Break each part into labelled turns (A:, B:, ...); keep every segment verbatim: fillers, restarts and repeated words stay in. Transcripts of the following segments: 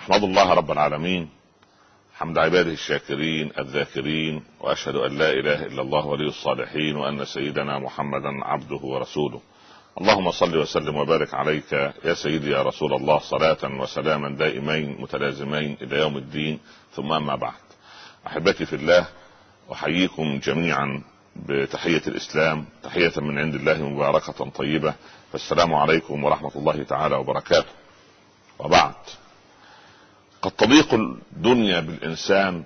A: احمد الله رب العالمين حمد عباده الشاكرين الذاكرين، واشهد ان لا اله الا الله ولي الصالحين، وان سيدنا محمدا عبده ورسوله. اللهم صل وسلم وبارك عليك يا سيدي يا رسول الله، صلاة وسلاما دائمين متلازمين الى يوم الدين. ثم اما بعد، احبتي في الله، احييكم جميعا بتحية الاسلام، تحية من عند الله مباركة طيبة، فالسلام عليكم ورحمة الله تعالى وبركاته. وبعد، قد تضيق الدنيا بالإنسان،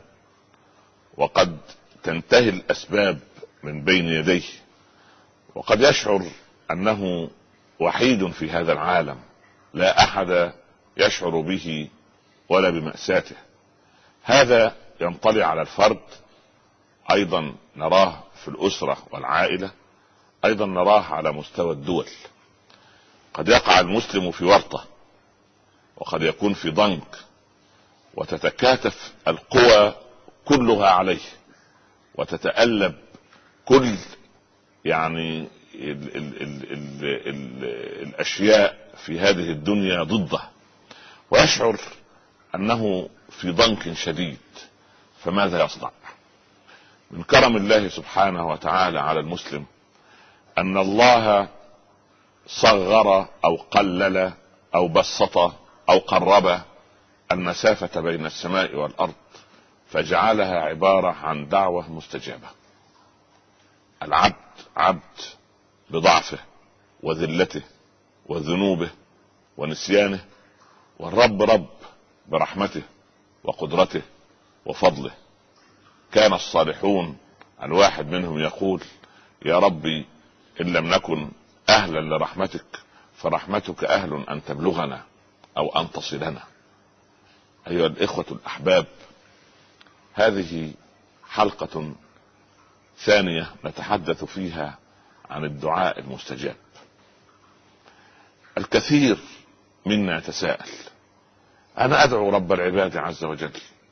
A: وقد تنتهي الأسباب من بين يديه، وقد يشعر أنه وحيد في هذا العالم، لا أحد يشعر به ولا بمأساته. هذا ينطلي على الفرد، أيضا نراه في الأسرة والعائلة، أيضا نراه على مستوى الدول. قد يقع المسلم في ورطة، وقد يكون في ضنك، وتتكاتف القوى كلها عليه، وتتألب كل يعني ال ال ال ال ال الأشياء في هذه الدنيا ضده، ويشعر أنه في ضنك شديد. فماذا يصنع؟ من كرم الله سبحانه وتعالى على المسلم أن الله صغر أو قلل أو بسط أو قرب المسافة بين السماء والأرض، فجعلها عبارة عن دعوة مستجابة. العبد عبد بضعفه وذلته وذنوبه ونسيانه، والرب رب برحمته وقدرته وفضله. كان الصالحون الواحد منهم يقول: يا ربي إن لم نكن أهلا لرحمتك فرحمتك أهل أن تبلغنا أو أن تصلنا. أيها الإخوة الأحباب، هذه حلقة ثانية نتحدث فيها عن الدعاء المستجاب. الكثير منا يتساءل: أنا أدعو رب العباد عز وجل،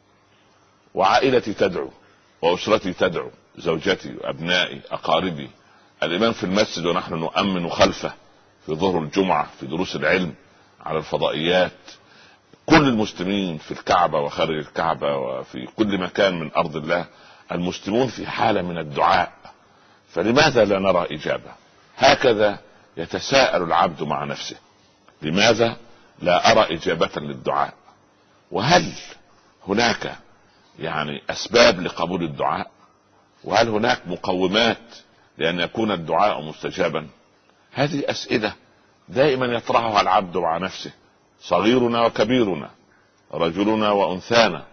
A: وعائلتي تدعو، وأسرتي تدعو، زوجتي وأبنائي أقاربي، الإمام في المسجد ونحن نؤمن خلفه في ظهر الجمعة، في دروس العلم على الفضائيات، كل المسلمين في الكعبة وخارج الكعبة وفي كل مكان من أرض الله، المسلمون في حالة من الدعاء. فلماذا لا نرى إجابة؟ هكذا يتساءل العبد مع نفسه: لماذا لا أرى إجابة للدعاء؟ وهل هناك يعني أسباب لقبول الدعاء؟ وهل هناك مقومات لأن يكون الدعاء مستجابا؟ هذه أسئلة دائما يطرحها العبد مع نفسه، صغيرنا وكبيرنا، رجلنا وأنثانا،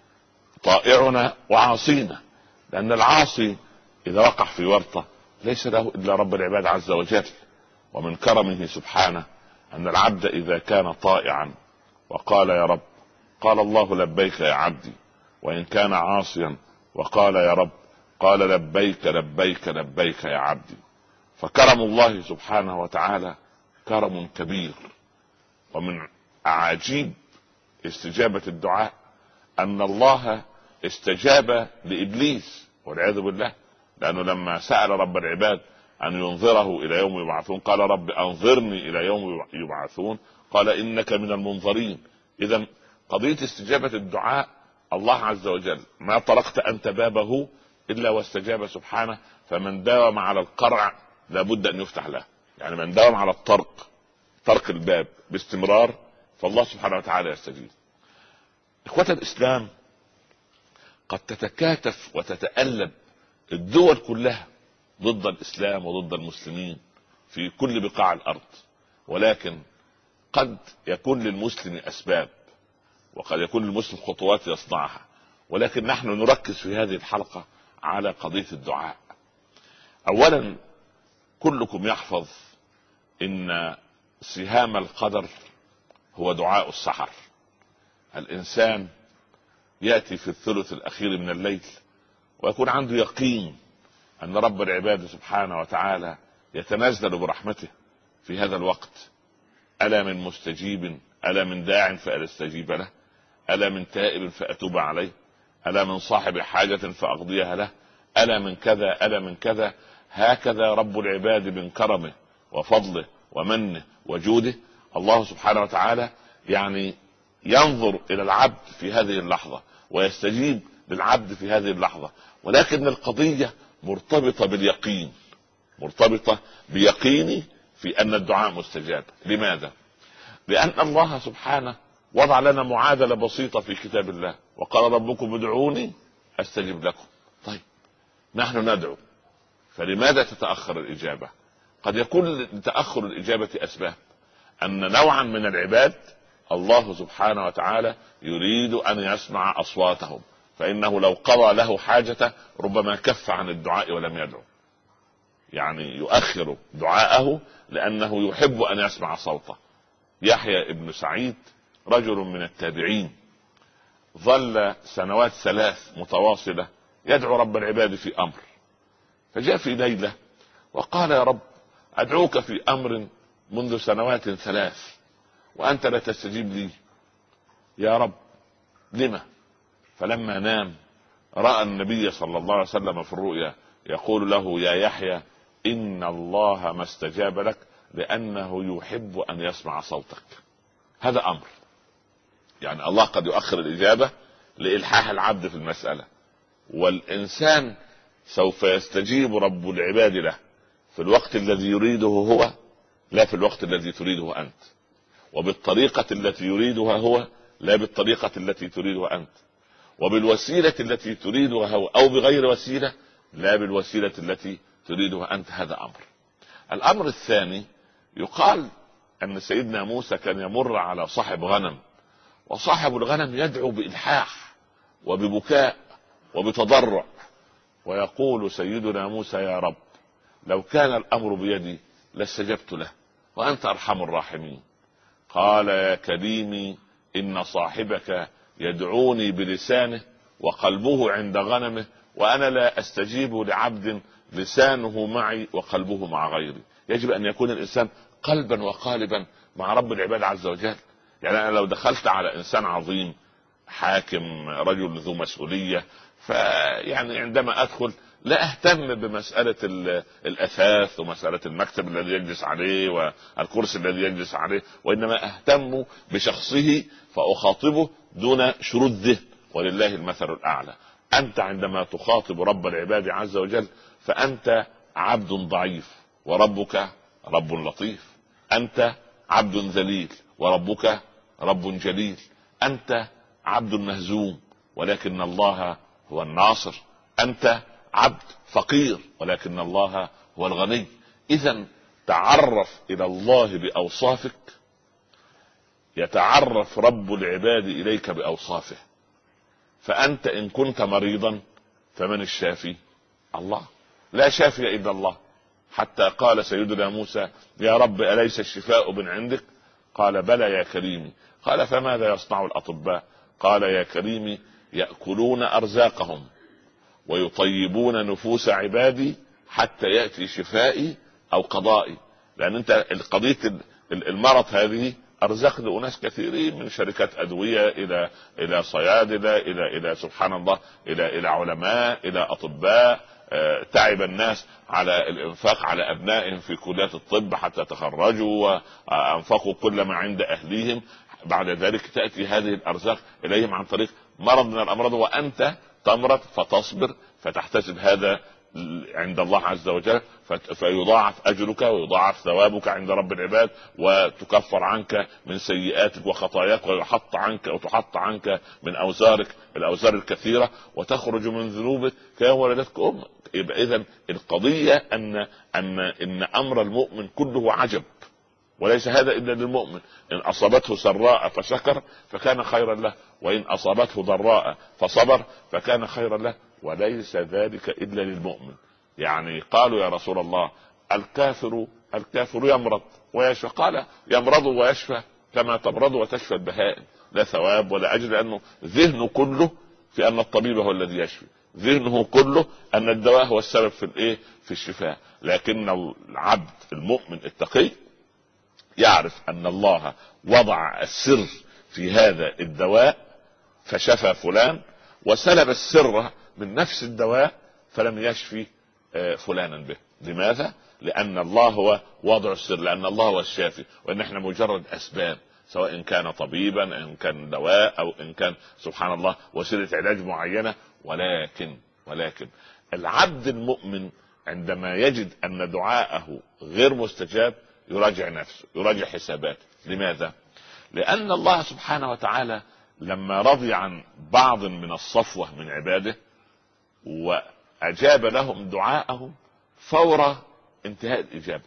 A: طائعنا وعاصينا. لأن العاصي إذا وقع في ورطة ليس له إلا رب العباد عز وجل. ومن كرمه سبحانه أن العبد إذا كان طائعا وقال يا رب، قال الله لبيك يا عبدي، وإن كان عاصيا وقال يا رب، قال لبيك لبيك لبيك يا عبدي. فكرم الله سبحانه وتعالى كرم كبير. ومن أعاجيب استجابة الدعاء أن الله استجاب لإبليس والعياذ بالله، لأنه لما سأل رب العباد أن ينظره إلى يوم يبعثون قال رب أنظرني إلى يوم يبعثون، قال إنك من المنظرين. إذن قضية استجابة الدعاء الله عز وجل ما طرقت أنت بابه إلا واستجاب سبحانه. فمن داوم على القرع لابد أن يفتح له، يعني من داوم على الطرق، طرق الباب باستمرار، فالله سبحانه وتعالى يستجيب. إخوة الإسلام، قد تتكاتف وتتألب الدول كلها ضد الإسلام وضد المسلمين في كل بقاع الأرض، ولكن قد يكون للمسلم أسباب، وقد يكون للمسلم خطوات يصنعها، ولكن نحن نركز في هذه الحلقة على قضية الدعاء. أولا، كلكم يحفظ إن سهام القدر هو دعاء السحر. الإنسان يأتي في الثلث الأخير من الليل ويكون عنده يقين أن رب العباد سبحانه وتعالى يتنزل برحمته في هذا الوقت. ألا من مستجيب، ألا من داع فأستجيب له، ألا من تائب فأتوب عليه، ألا من صاحب حاجة فأقضيها له، ألا من كذا، ألا من كذا. هكذا رب العباد من كرمه وفضله ومنه وجوده الله سبحانه وتعالى يعني ينظر الى العبد في هذه اللحظة ويستجيب للعبد في هذه اللحظة، ولكن القضية مرتبطة باليقين، مرتبطة بيقيني في ان الدعاء مستجاب. لماذا؟ لان الله سبحانه وضع لنا معادلة بسيطة في كتاب الله، وقال ربكم ادعوني استجب لكم. طيب نحن ندعو، فلماذا تتأخر الإجابة؟ قد يكون لتأخر الإجابة أسباب، أن نوعا من العباد الله سبحانه وتعالى يريد أن يسمع أصواتهم، فإنه لو قضى له حاجة ربما كف عن الدعاء ولم يدعو، يعني يؤخر دعاءه لأنه يحب أن يسمع صوته. يحيى ابن سعيد رجل من التابعين ظل سنوات ثلاث متواصلة يدعو رب العباد في أمر، فجاء في ليلة وقال يا رب أدعوك في أمر منذ سنوات ثلاث وأنت لا تستجيب لي، يا رب لما؟ فلما نام رأى النبي صلى الله عليه وسلم في الرؤيا يقول له يا يحيى إن الله ما استجاب لك لأنه يحب أن يسمع صوتك. هذا أمر، يعني الله قد يؤخر الإجابة لإلحاح العبد في المسألة، والإنسان سوف يستجيب رب العباد له في الوقت الذي يريده هو، لا في الوقت الذي تريده أنت، وبالطريقة التي يريدها هو لا بالطريقة التي تريدها أنت، وبالوسيلة التي تريدها هو أو بغير وسيلة لا بالوسيلة التي تريدها أنت. هذا أمر. الأمر الثاني، يقال أن سيدنا موسى كان يمر على صاحب غنم، وصاحب الغنم يدعو بإلحاح وببكاء وبتضرع، ويقول سيدنا موسى يا رب لو كان الأمر بيدي لاستجبت له وأنت أرحم الراحمين. قال يا كريمي إن صاحبك يدعوني بلسانه وقلبه عند غنمه، وأنا لا أستجيب لعبد لسانه معي وقلبه مع غيري. يجب أن يكون الإنسان قلبا وقالبا مع رب العباد عز وجل. يعني أنا لو دخلت على إنسان عظيم حاكم رجل ذو مسؤولية، فيعني عندما أدخل لا أهتم بمسألة الأثاث ومسألة المكتب الذي يجلس عليه والكرسي الذي يجلس عليه، وإنما أهتم بشخصه فأخاطبه دون شروط ذهن، ولله المثل الأعلى. أنت عندما تخاطب رب العباد عز وجل فأنت عبد ضعيف وربك رب لطيف، أنت عبد ذليل وربك رب جليل، أنت عبد مهزوم ولكن الله هو الناصر، أنت عبد فقير ولكن الله هو الغني. إذن تعرف إلى الله بأوصافك يتعرف رب العباد إليك بأوصافه. فأنت إن كنت مريضا فمن الشافي؟ الله، لا شافي إلا الله. حتى قال سيدنا موسى يا رب أليس الشفاء من عندك؟ قال بلى يا كريمي. قال فماذا يصنع الأطباء؟ قال يا كريمي يأكلون أرزاقهم ويطيبون نفوس عبادي حتى يأتي شفائي أو قضائي. لأن أنت القضية المرض هذه أرزاق لأناس كثيرين، من شركات أدوية إلى إلى صيادلة إلى إلى سبحان الله إلى إلى علماء إلى أطباء. تعب الناس على الإنفاق على أبنائهم في كليات الطب حتى تخرجوا وأنفقوا كل ما عند أهليهم، بعد ذلك تأتي هذه الأرزاق إليهم عن طريق مرض من الأمراض، وأنت تمرض فتصبر فتحتسب هذا عند الله عز وجل، فيضاعف أجرك ويضاعف ثوابك عند رب العباد، وتكفر عنك من سيئاتك وخطاياك، ويحط عنك وتحط عنك من أوزارك الأوزار الكثيرة، وتخرج من ذنوبك كيوم ولدتك أمك. يبقى إذن القضية أن أن إن أمر المؤمن كله عجب، وليس هذا إلا للمؤمن. إن أصابته سراء فشكر فكان خيرا له، وإن أصابته ضراء فصبر فكان خيرا له، وليس ذلك إلا للمؤمن. يعني قالوا يا رسول الله الكافر الكافر يمرض ويشفى؟ قال يمرض ويشفى كما تمرض وتشفى البهائم، لا ثواب ولا أجر، لأنه ذهنه كله في أن الطبيب هو الذي يشفي، ذهنه كله أن الدواء هو السبب في الإيه في الشفاء. لكن العبد المؤمن التقي يعرف أن الله وضع السر في هذا الدواء فشفى فلان، وسلب السر من نفس الدواء فلم يشفي فلانا به. لماذا؟ لأن الله هو واضع السر، لأن الله هو الشافي، وإن احنا مجرد أسباب سواء كان طبيبا ان كان دواء او ان كان سبحان الله وسيله علاج معينه. ولكن ولكن العبد المؤمن عندما يجد ان دعاءه غير مستجاب يراجع نفسه، يراجع حساباته. لماذا؟ لان الله سبحانه وتعالى لما رضي عن بعض من الصفوه من عباده واجاب لهم دعاءهم فور انتهاء الاجابه.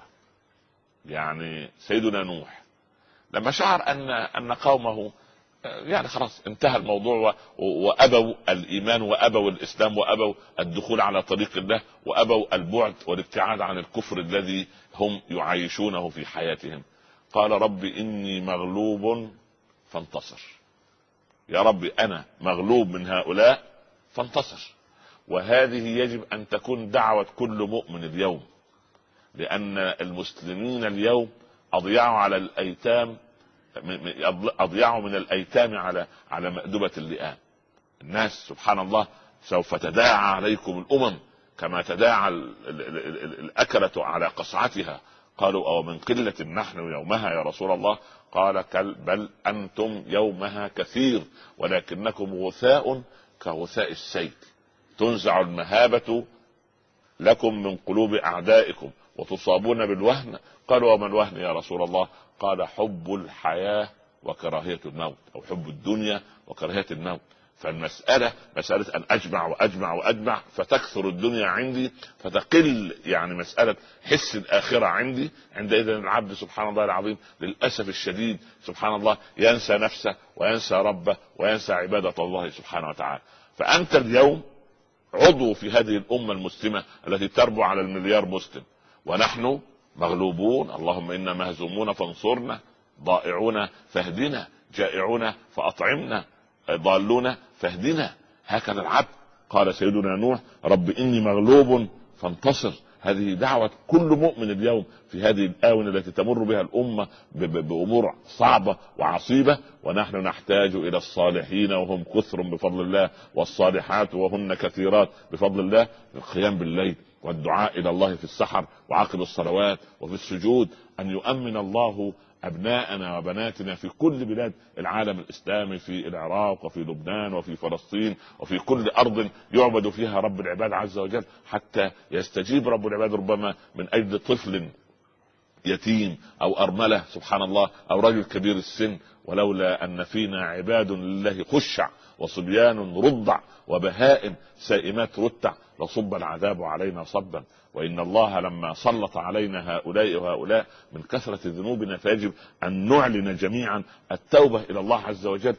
A: يعني سيدنا نوح لما شعر ان ان قومه يعني خلاص انتهى الموضوع وابوا الايمان وابوا الاسلام وابوا الدخول على طريق الله وابوا البعد والابتعاد عن الكفر الذي هم يعيشونه في حياتهم، قال رب اني مغلوب فانتصر. يا رب انا مغلوب من هؤلاء فانتصر. وهذه يجب ان تكون دعوة كل مؤمن اليوم، لان المسلمين اليوم اضيعوا على الايتام، اضيعوا من الايتام على على مأدبة اللئام. الناس سبحان الله سوف تداعى عليكم الامم كما تداعى الاكلة على قصعتها. قالوا او من قلة نحن يومها يا رسول الله؟ قال بل انتم يومها كثير ولكنكم غثاء كغثاء السيل، تنزع المهابة لكم من قلوب اعدائكم وتصابون بالوهن. قالوا وما الوهن يا رسول الله؟ قال حب الحياة وكراهية الموت، او حب الدنيا وكراهية الموت. فالمسألة مسألة ان اجمع واجمع واجمع فتكثر الدنيا عندي فتقل يعني مسألة حس الاخرة عندي. عندئذ العبد سبحان الله العظيم للأسف الشديد سبحان الله ينسى نفسه وينسى ربه وينسى عبادة الله سبحانه وتعالى. فأنت اليوم عضو في هذه الأمة المسلمة التي تربو على المليار مسلم، ونحن مغلوبون، اللهم إنا مهزومون فانصرنا، ضائعون فاهدنا، جائعون فأطعمنا، ضالون فاهدنا. هكذا العبد. قال سيدنا نوح رب إني مغلوب فانتصر. هذه دعوة كل مؤمن اليوم في هذه الآونة التي تمر بها الأمة بأمور صعبة وعصيبة، ونحن نحتاج إلى الصالحين وهم كثر بفضل الله، والصالحات وهن كثيرات بفضل الله، القيام بالليل والدعاء إلى الله في السحر وعقب الصلوات وفي السجود، أن يؤمن الله أبناءنا وبناتنا في كل بلاد العالم الإسلامي، في العراق وفي لبنان وفي فلسطين وفي كل أرض يعبد فيها رب العباد عز وجل، حتى يستجيب رب العباد ربما من أجل طفل يتيم أو أرملة سبحان الله أو رجل كبير السن. ولولا أن فينا عباد لله خشع وصبيان رضع وبهائم سائمات رتع لصب العذاب علينا صبا. وإن الله لما سلط علينا هؤلاء وهؤلاء من كثرة ذنوبنا فيجب أن نعلن جميعا التوبة إلى الله عز وجل،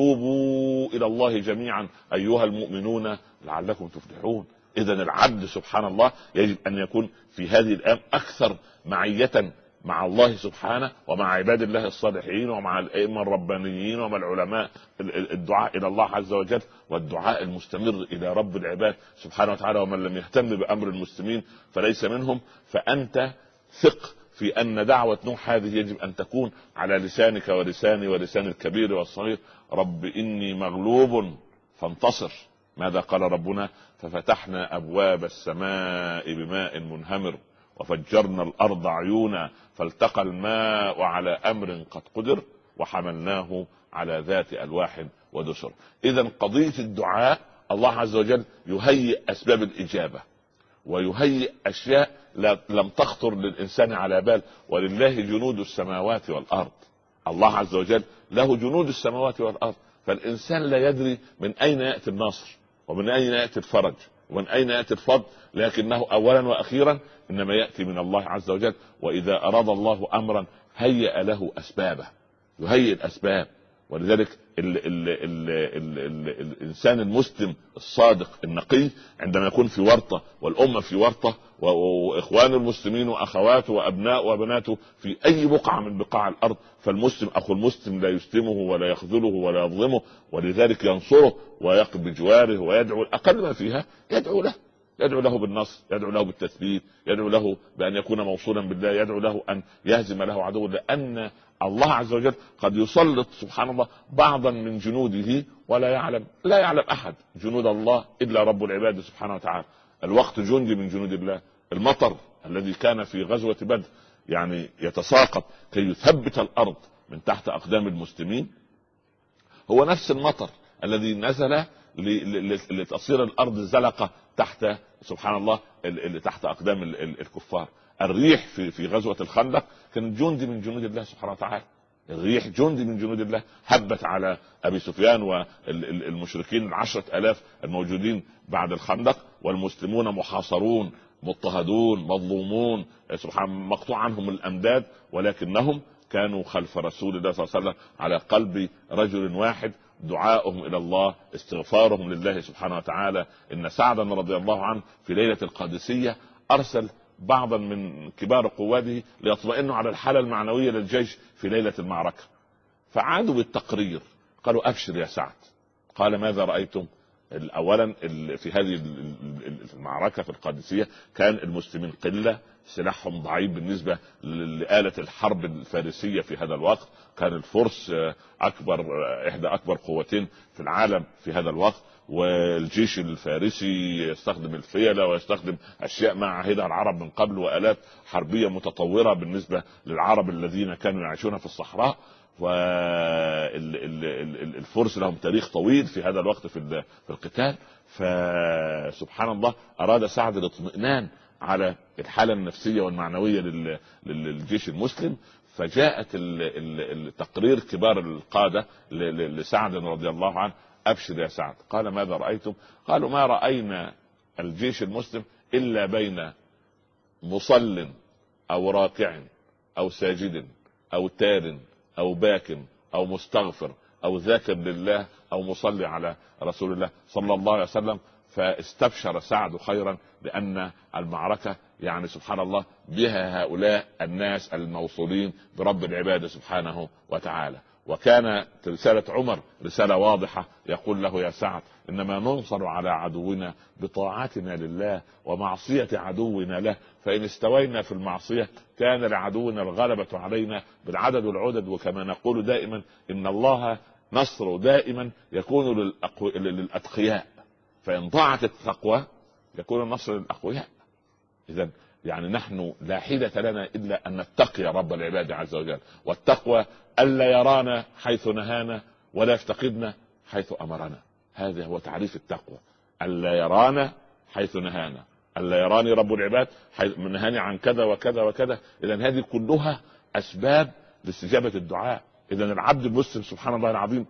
A: وتوبوا إلى الله جميعا أيها المؤمنون لعلكم تفلحون. إذن العبد سبحان الله يجب أن يكون في هذه الأيام أكثر معية مع الله سبحانه ومع عباد الله الصالحين ومع الأئمة الربانيين ومع العلماء. الدعاء إلى الله عز وجل والدعاء المستمر إلى رب العباد سبحانه وتعالى. ومن لم يهتم بأمر المسلمين فليس منهم. فأنت ثق في أن دعوة نوح هذه يجب أن تكون على لسانك ولساني ولسان الكبير والصغير. رب إني مغلوب فانتصر. ماذا قال ربنا؟ ففتحنا أبواب السماء بماء منهمر وفجرنا الأرض عيونا فالتقى الماء على أمر قد قدر وحملناه على ذات ألواح ودسر. إذن قضية الدعاء الله عز وجل يهيئ أسباب الإجابة ويهيئ أشياء لم تخطر للإنسان على بال. ولله جنود السماوات والأرض. الله عز وجل له جنود السماوات والأرض. فالإنسان لا يدري من أين يأتي النصر ومن أين يأتي الفرج ومن أين يأتي الفضل، لكنه أولا وأخيرا إنما يأتي من الله عز وجل. وإذا أراد الله أمرا هيئ له أسبابه، يهيئ الأسباب. ولذلك ال ال ال ال ال الإنسان المسلم الصادق النقي عندما يكون في ورطة والأمة في ورطة وإخوان المسلمين وأخواته وأبناء وبناته في أي بقعة من بقاع الأرض، فالمسلم أخو المسلم لا يسلمه ولا يخذله ولا يظلمه، ولذلك ينصره ويقف بجواره ويدعو الأقل ما فيها يدعو له، يدعو له بالنصر، يدعو له بالتثبيت، يدعو له بأن يكون موصولا بالله، يدعو له أن يهزم له عدو. لأن الله عز وجل قد يسلط سبحان الله بعضا من جنوده ولا يعلم لا يعلم أحد جنود الله إلا رب العباد سبحانه وتعالى. الوقت جندي من جنود الله. المطر الذي كان في غزوة بدر يعني يتساقط كي يثبت الأرض من تحت أقدام المسلمين هو نفس المطر الذي نزل لتصير الأرض زلقة تحت سبحان الله اللي تحت أقدام الكفار. الريح في في غزوة الخندق كان جندي من جنود الله سبحانه وتعالى، الريح جندي من جنود الله، هبت على أبي سفيان والمشركين العشرة آلاف الموجودين بعد الخندق، والمسلمون محاصرون مضطهدون مظلومون سبحان مقطوع عنهم الأمداد، ولكنهم كانوا خلف رسول الله صلى الله عليه وسلم على قلب رجل واحد، دعاؤهم إلى الله، استغفارهم لله سبحانه وتعالى. إن سعدا رضي الله عنه في ليلة القادسية أرسل بعضا من كبار قواته ليطمئنوا على الحالة المعنوية للجيش في ليلة المعركة، فعادوا بالتقرير قالوا أبشر يا سعد. قال ماذا رأيتم؟ اولا في هذه المعركه في القادسيه كان المسلمين قله، سلاحهم ضعيف بالنسبه لآلة الحرب الفارسيه في هذا الوقت، كان الفرس اكبر احدى اكبر قوتين في العالم في هذا الوقت، والجيش الفارسي يستخدم الفيلة ويستخدم اشياء ما عهدها العرب من قبل، والات حربيه متطوره بالنسبه للعرب الذين كانوا يعيشون في الصحراء. والفرس لهم تاريخ طويل في هذا الوقت في القتال. فسبحان الله أراد سعد الاطمئنان على الحالة النفسية والمعنوية للجيش المسلم، فجاءت التقرير كبار القادة لسعد رضي الله عنه أبشر يا سعد. قال ماذا رأيتم؟ قالوا ما رأينا الجيش المسلم إلا بين مصل أو راكع أو ساجد أو تار أو باك أو مستغفر أو ذاكر لله أو مصلي على رسول الله صلى الله عليه وسلم. فاستبشر سعد خيرا لأن المعركة يعني سبحان الله بها هؤلاء الناس الموصولين برب العباد سبحانه وتعالى. وكان رسالة عمر رسالة واضحة يقول له يا سعد إنما ننصر على عدونا بطاعتنا لله ومعصية عدونا له، فإن استوينا في المعصية كان لعدونا الغلبة علينا بالعدد والعدد. وكما نقول دائما إن الله نصر دائما يكون للأتقياء، فإن ضاعت التقوى يكون النصر للأقوياء. إذن يعني نحن لا حيلة لنا إلا أن نتقي رب العباد عز وجل، والتقوى ألا يرانا حيث نهانا ولا يفتقدنا حيث أمرنا. هذا هو تعريف التقوى، ألا يرانا حيث نهانا، ألا يراني رب العباد حيث نهاني عن كذا وكذا وكذا. إذن هذه كلها أسباب لاستجابة الدعاء. إذن العبد المسلم سبحان الله العظيم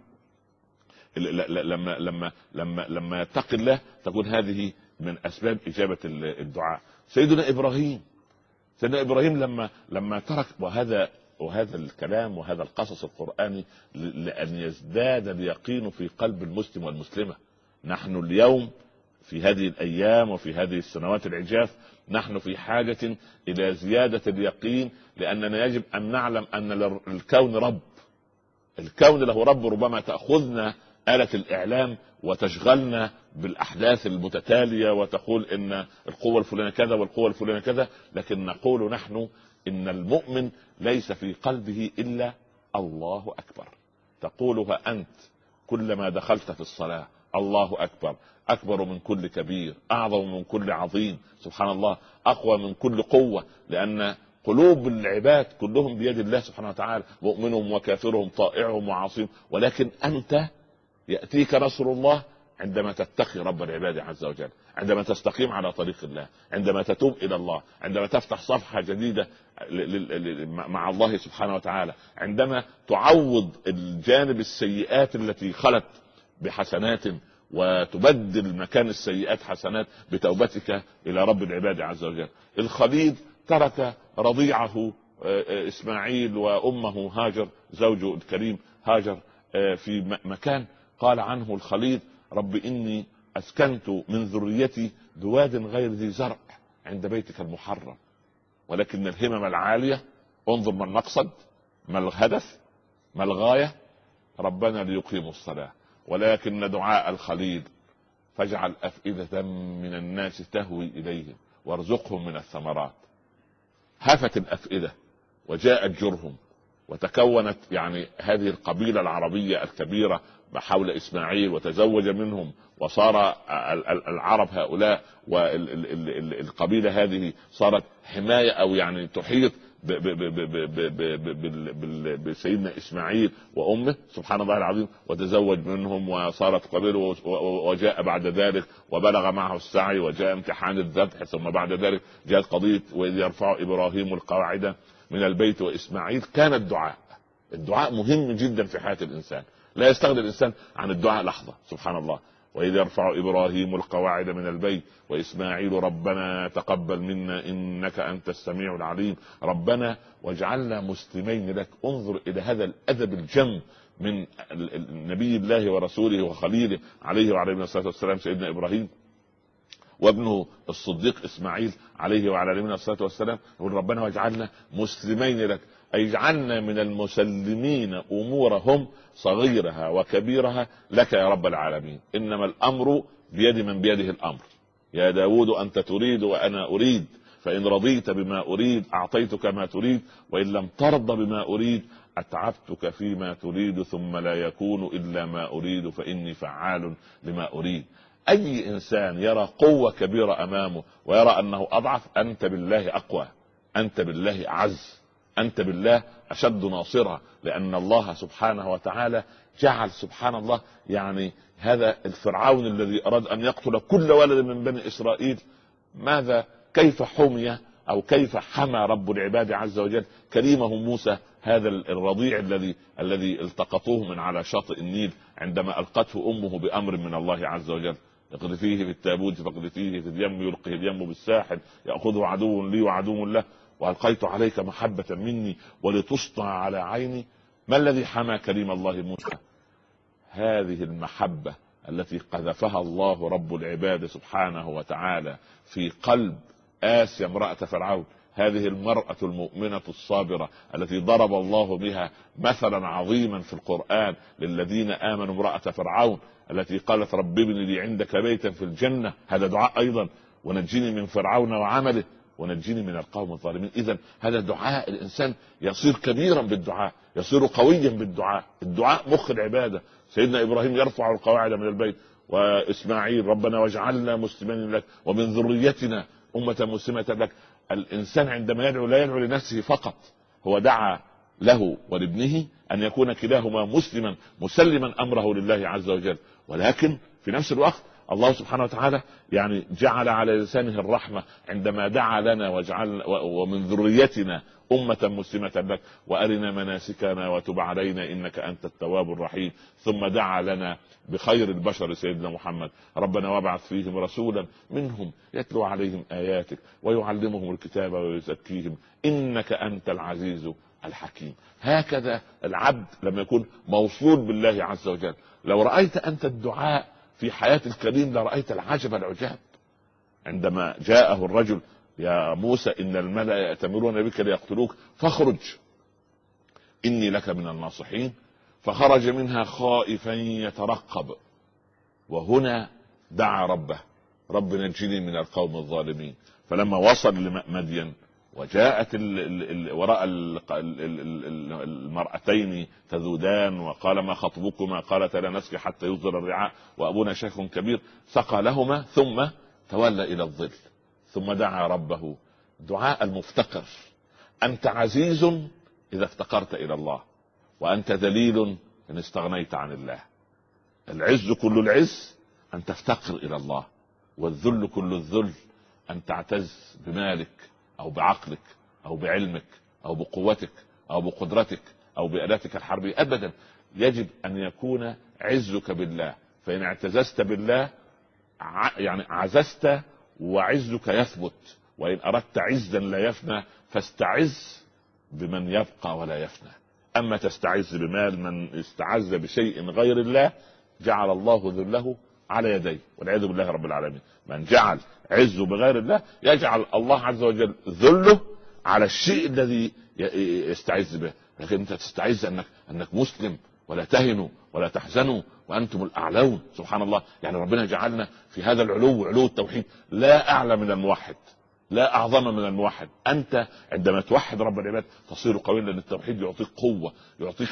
A: لما لما لما لما يتقي الله تكون هذه من أسباب إجابة الدعاء. سيدنا إبراهيم سيدنا إبراهيم لما لما ترك وهذا وهذا الكلام وهذا القصص القرآني لأن يزداد اليقين في قلب المسلم والمسلمة. نحن اليوم في هذه الأيام وفي هذه السنوات العجاف نحن في حاجة إلى زيادة اليقين، لأننا يجب أن نعلم أن الكون رب، الكون له رب. ربما تأخذنا آلة الإعلام وتشغلنا بالأحداث المتتالية وتقول إن القوة الفلانية كذا والقوة الفلانية كذا، لكن نقول نحن إن المؤمن ليس في قلبه إلا الله أكبر. تقولها أنت كلما دخلت في الصلاة، الله أكبر، أكبر من كل كبير، أعظم من كل عظيم، سبحان الله، أقوى من كل قوة، لأن قلوب العباد كلهم بيد الله سبحانه وتعالى، مؤمنهم وكافرهم طائعهم وعاصيهم. ولكن أنت يأتيك نصر الله عندما تتقي رب العباد عز وجل، عندما تستقيم على طريق الله، عندما تتوب إلى الله، عندما تفتح صفحة جديدة مع الله سبحانه وتعالى، عندما تعوض الجانب السيئات التي خلت بحسنات وتبدل مكان السيئات حسنات بتوبتك إلى رب العباد عز وجل. الخليل ترك رضيعه إسماعيل وأمه هاجر زوجه الكريم هاجر في مكان قال عنه الخليل رب إني أسكنت من ذريتي بواد غير ذي زرع عند بيتك المحرم. ولكن الهمم العالية، انظر ما المقصد، ما الهدف، ما الغاية، ربنا ليقيموا الصلاة. ولكن دعاء الخليل فاجعل أفئدة من الناس تهوي إليهم وارزقهم من الثمرات. هفت الأفئدة وجاءت جرهم وتكونت يعني هذه القبيلة العربية الكبيرة حول إسماعيل وتزوج منهم، وصار العرب هؤلاء والقبيلة هذه صارت حماية أو يعني تحيط بسيدنا اسماعيل وامه سبحان الله العظيم، وتزوج منهم وصارت قبيله، وجاء بعد ذلك وبلغ معه السعي وجاء امتحان الذبح، ثم بعد ذلك جاءت قضيه واذ يرفع ابراهيم القواعد من البيت واسماعيل. كان الدعاء الدعاء مهم جدا في حياه الانسان، لا يستغني الانسان عن الدعاء لحظه. سبحان الله. وإذ يرفع إبراهيم القواعد من البيت وإسماعيل ربنا تقبل منا إنك أنت السميع العليم ربنا واجعلنا مسلمين لك. انظر إلى هذا الأدب الجم من نبي الله ورسوله وخليله عليه وعلى الصلاة والسلام سيدنا إبراهيم، وابنه الصديق إسماعيل عليه وعلى نبينا الصلاة والسلام، يقول ربنا واجعلنا مسلمين لك، أي اجعلنا من المسلمين أمورهم صغيرها وكبيرها لك يا رب العالمين. إنما الأمر بيد من بيده الأمر. يا داود أنت تريد وأنا أريد، فإن رضيت بما أريد أعطيتك ما تريد، وإن لم ترض بما أريد أتعبتك فيما تريد، ثم لا يكون إلا ما أريد فإني فعال لما أريد. أي إنسان يرى قوة كبيرة أمامه ويرى أنه أضعف، أنت بالله أقوى، أنت بالله أعز، أنت بالله أشد ناصرا، لأن الله سبحانه وتعالى جعل سبحان الله يعني هذا الفرعون الذي أراد أن يقتل كل ولد من بني إسرائيل، ماذا كيف حمي أو كيف حمى رب العباد عز وجل كريمه موسى، هذا الرضيع الذي الذي التقطوه من على شاطئ النيل عندما ألقته أمه بأمر من الله عز وجل. اقذفيه في التابوت فاقذفيه في اليم يلقه اليم بالساحل يأخذه عدو لي وعدو له وألقيت عليك محبة مني ولتصنع على عيني. ما الذي حمى كريم الله موسى؟ هذه المحبة التي قذفها الله رب العباد سبحانه وتعالى في قلب آسيا امرأة فرعون، هذه المرأة المؤمنة الصابرة التي ضرب الله بها مثلا عظيما في القرآن للذين آمنوا، امرأة فرعون التي قالت رب ابن لي عندك بيتا في الجنة، هذا دعاء أيضا، ونجيني من فرعون وعمله ونجيني من القوم الظالمين. إذن هذا دعاء، الإنسان يصير كبيرا بالدعاء، يصير قويا بالدعاء، الدعاء مخ العبادة. سيدنا إبراهيم يرفع القواعد من البيت، وإسماعيل ربنا واجعلنا مسلمين لك ومن ذريتنا أمة مسلمة لك. الإنسان عندما يدعو لا يدعو لنفسه فقط، هو دعا له ولابنه أن يكون كلاهما مسلما مسلما أمره لله عز وجل، ولكن في نفس الوقت الله سبحانه وتعالى يعني جعل على لسانه الرحمة عندما دعا لنا واجعل ومن ذريتنا أمة مسلمة لك وأرنا مناسكنا وتب علينا إنك أنت التواب الرحيم. ثم دعا لنا بخير البشر سيدنا محمد، ربنا وابعث فيهم رسولا منهم يتلو عليهم آياتك ويعلمهم الكتاب ويزكيهم إنك أنت العزيز الحكيم. هكذا العبد لما يكون موصول بالله عز وجل، لو رأيت أنت الدعاء في حياة الكريم لرأيت العجب العجاب. عندما جاءه الرجل يا موسى إن الملأ يأتمرون بك ليقتلوك فاخرج إني لك من الناصحين، فخرج منها خائفا يترقب، وهنا دعا ربه رب نجني من القوم الظالمين. فلما وصل لمدين وجاءت ال ال ال وراء ال ال ال المرأتين تذودان وقال ما خطبكما قالت لا نسقي حتى يصدر الرعاء وأبونا شيخ كبير، سقى لهما ثم تولى إلى الظل، ثم دعا ربه دعاء المفتقر. أنت عزيز إذا افتقرت إلى الله، وأنت ذليل إن استغنيت عن الله. العز كل العز أن تفتقر إلى الله، والذل كل الذل أن تعتز بمالك أو بعقلك أو بعلمك أو بقوتك أو بقدرتك أو بآلاتك الحربية. أبدا، يجب أن يكون عزك بالله، فإن اعتززت بالله يعني عززت وعزك يثبت، وإن أردت عزا لا يفنى فاستعز بمن يبقى ولا يفنى. أما تستعز بمال، من استعز بشيء غير الله جعل الله ذله على يديه والعياذ بالله رب العالمين. من جعل عزه بغير الله يجعل الله عز وجل ذله على الشيء الذي يستعز به. لكن انت تستعز انك انك مسلم، ولا تهنوا ولا تحزنوا وانتم الاعلون. سبحان الله، يعني ربنا جعلنا في هذا العلو، علو التوحيد، لا اعلى من الموحد، لا اعظم من الموحد. انت عندما توحد رب العباد تصير قويا، لان التوحيد يعطيك قوه، يعطيك انك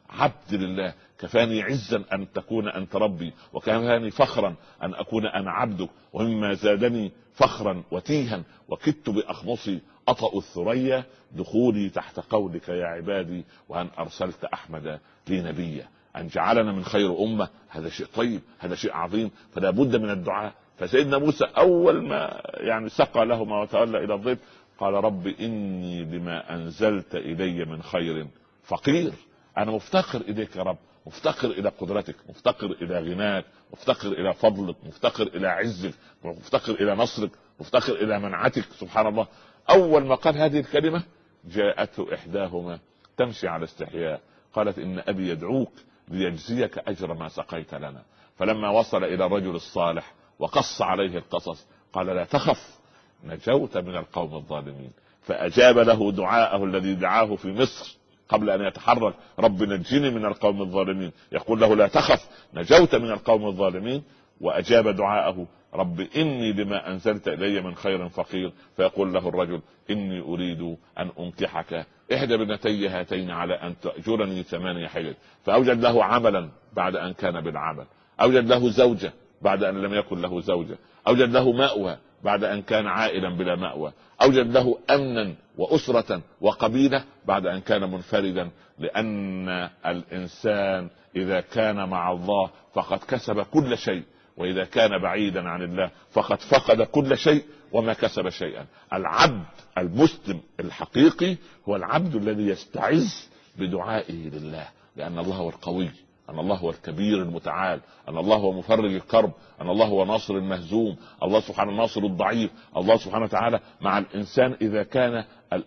A: عبد لله، كفاني عزا ان تكون انت ربي، وكفاني فخرا ان اكون انا عبدك، ومما زادني فخرا وتيها وكدت باخمصي اطأ الثريا دخولي تحت قولك يا عبادي، وان ارسلت احمد لي نبيا، ان جعلنا من خير امه. هذا شيء طيب، هذا شيء عظيم، فلا بد من الدعاء. فسيدنا موسى اول ما يعني سقى لهما وتولى الى الظل قال رب اني لما انزلت الي من خير فقير. انا مفتقر اليك يا رب، مفتقر الى قدرتك، مفتقر الى غناك، مفتقر الى فضلك، مفتقر الى عزك، مفتقر الى نصرك، مفتقر الى منعتك. سبحان الله. اول ما قال هذه الكلمه جاءته احداهما تمشي على استحياء قالت ان ابي يدعوك ليجزيك اجر ما سقيت لنا. فلما وصل الى الرجل الصالح وقص عليه القصص قال لا تخف نجوت من القوم الظالمين. فاجاب له دعاءه الذي دعاه في مصر قبل ان يتحرك، رب نجني من القوم الظالمين، يقول له لا تخف نجوت من القوم الظالمين. واجاب دعاءه رب اني لما انزلت الي من خير فقير. فيقول له الرجل اني اريد ان انكحك احدى ابنتي هاتين على ان تأجرني ثمانية حجج. فاوجد له عملا بعد ان كان بالعمل، اوجد له زوجة بعد ان لم يكن له زوجة، اوجد له مأوى بعد ان كان عائلا بلا مأوى، اوجد له امنا واسرة وقبيلة بعد ان كان منفردا. لان الانسان اذا كان مع الله فقد كسب كل شيء، واذا كان بعيدا عن الله فقد فقد كل شيء وما كسب شيئا. العبد المسلم الحقيقي هو العبد الذي يستعز بدعائه لله، لان الله هو القوي، ان الله هو الكبير المتعال، ان الله هو مفرج الكرب، ان الله هو ناصر المهزوم، الله سبحانه ناصر الضعيف. الله سبحانه وتعالى مع الانسان اذا كان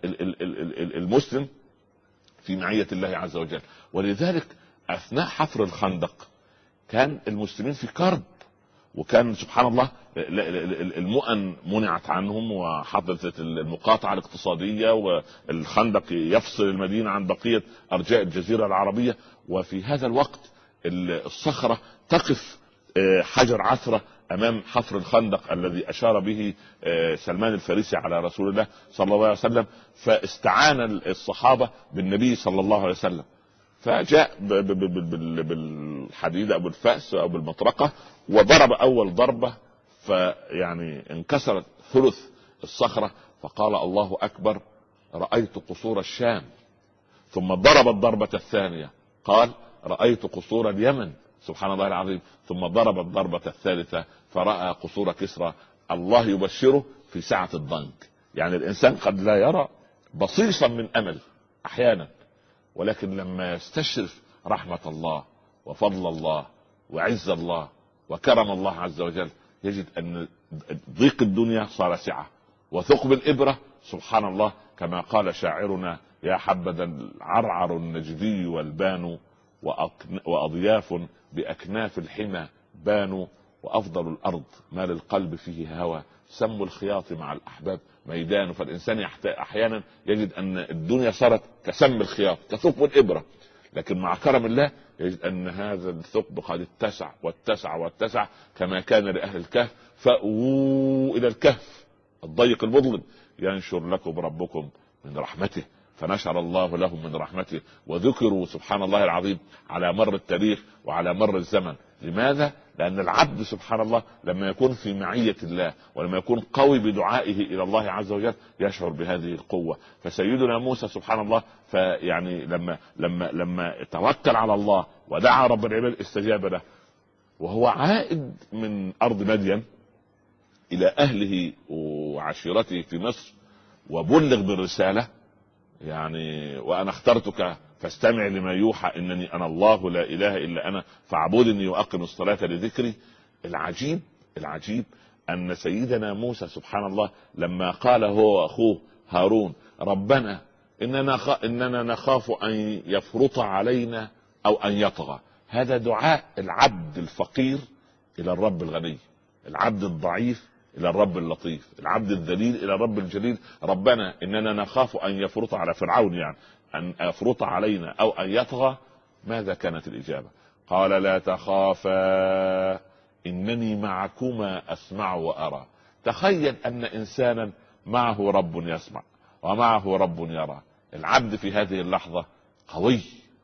A: المسلم في معية الله عز وجل. ولذلك اثناء حفر الخندق كان المسلمين في كرب، وكان سبحان الله المؤن منعت عنهم وحدثت المقاطعة الاقتصادية، والخندق يفصل المدينة عن بقية أرجاء الجزيرة العربية. وفي هذا الوقت الصخرة تقف حجر عثرة أمام حفر الخندق الذي أشار به سلمان الفارسي على رسول الله صلى الله عليه وسلم. فاستعان الصحابة بالنبي صلى الله عليه وسلم، فجاء بالحديد او بالفأس او بالمطرقة وضرب اول ضربة، فيعني انكسرت ثلث الصخرة. فقال الله اكبر رأيت قصور الشام. ثم ضرب الضربة الثانية قال رأيت قصور اليمن. سبحان الله العظيم. ثم ضرب الضربة الثالثة فرأى قصور كسرى. الله يبشره في ساعة الضنك. يعني الانسان قد لا يرى بصيصا من امل احيانا، ولكن لما يستشرف رحمة الله وفضل الله وعز الله وكرم الله عز وجل يجد ان ضيق الدنيا صار سعة، وثقب الإبرة سبحان الله كما قال شاعرنا يا حبذا العرعر النجدي والبان وأضياف بأكناف الحمى بانوا، وأفضل الأرض ما للقلب فيه هوى سم الخياط مع الأحباب ميدان. فالإنسان أحيانا يجد أن الدنيا صارت كسم الخياط كثقب الإبرة، لكن مع كرم الله يجد أن هذا الثقب قد اتسع واتسع واتسع كما كان لأهل الكهف. فأووا إلى الكهف الضيق المظلم ينشر لكم ربكم من رحمته، فنشر الله لهم من رحمته وذكروا سبحان الله العظيم على مر التاريخ وعلى مر الزمن. لماذا؟ لأن العبد سبحان الله لما يكون في معية الله ولما يكون قوي بدعائه إلى الله عز وجل يشعر بهذه القوة. فسيدنا موسى سبحان الله فيعني لما لما لما توكل على الله ودعا رب العباد استجاب له، وهو عائد من أرض مدين إلى أهله وعشيرته في مصر وبلغ بالرسالة، يعني وأنا اخترتك فاستمع لما يوحى إنني أنا الله لا إله إلا أنا فاعبدني وأقم الصلاة لذكري. العجيب العجيب أن سيدنا موسى سبحان الله لما قال هو أخوه هارون ربنا إننا, إننا نخاف أن يفرط علينا أو أن يطغى، هذا دعاء العبد الفقير إلى الرب الغني، العبد الضعيف إلى الرب اللطيف، العبد الذليل إلى الرب الجليل. ربنا إننا نخاف أن يفرط على فرعون، يعني أن يفرط علينا أو أن يطغى. ماذا كانت الإجابة؟ قال لا تخافا إنني معكما أسمع وأرى. تخيل أن إنسانا معه رب يسمع ومعه رب يرى. العبد في هذه اللحظة قوي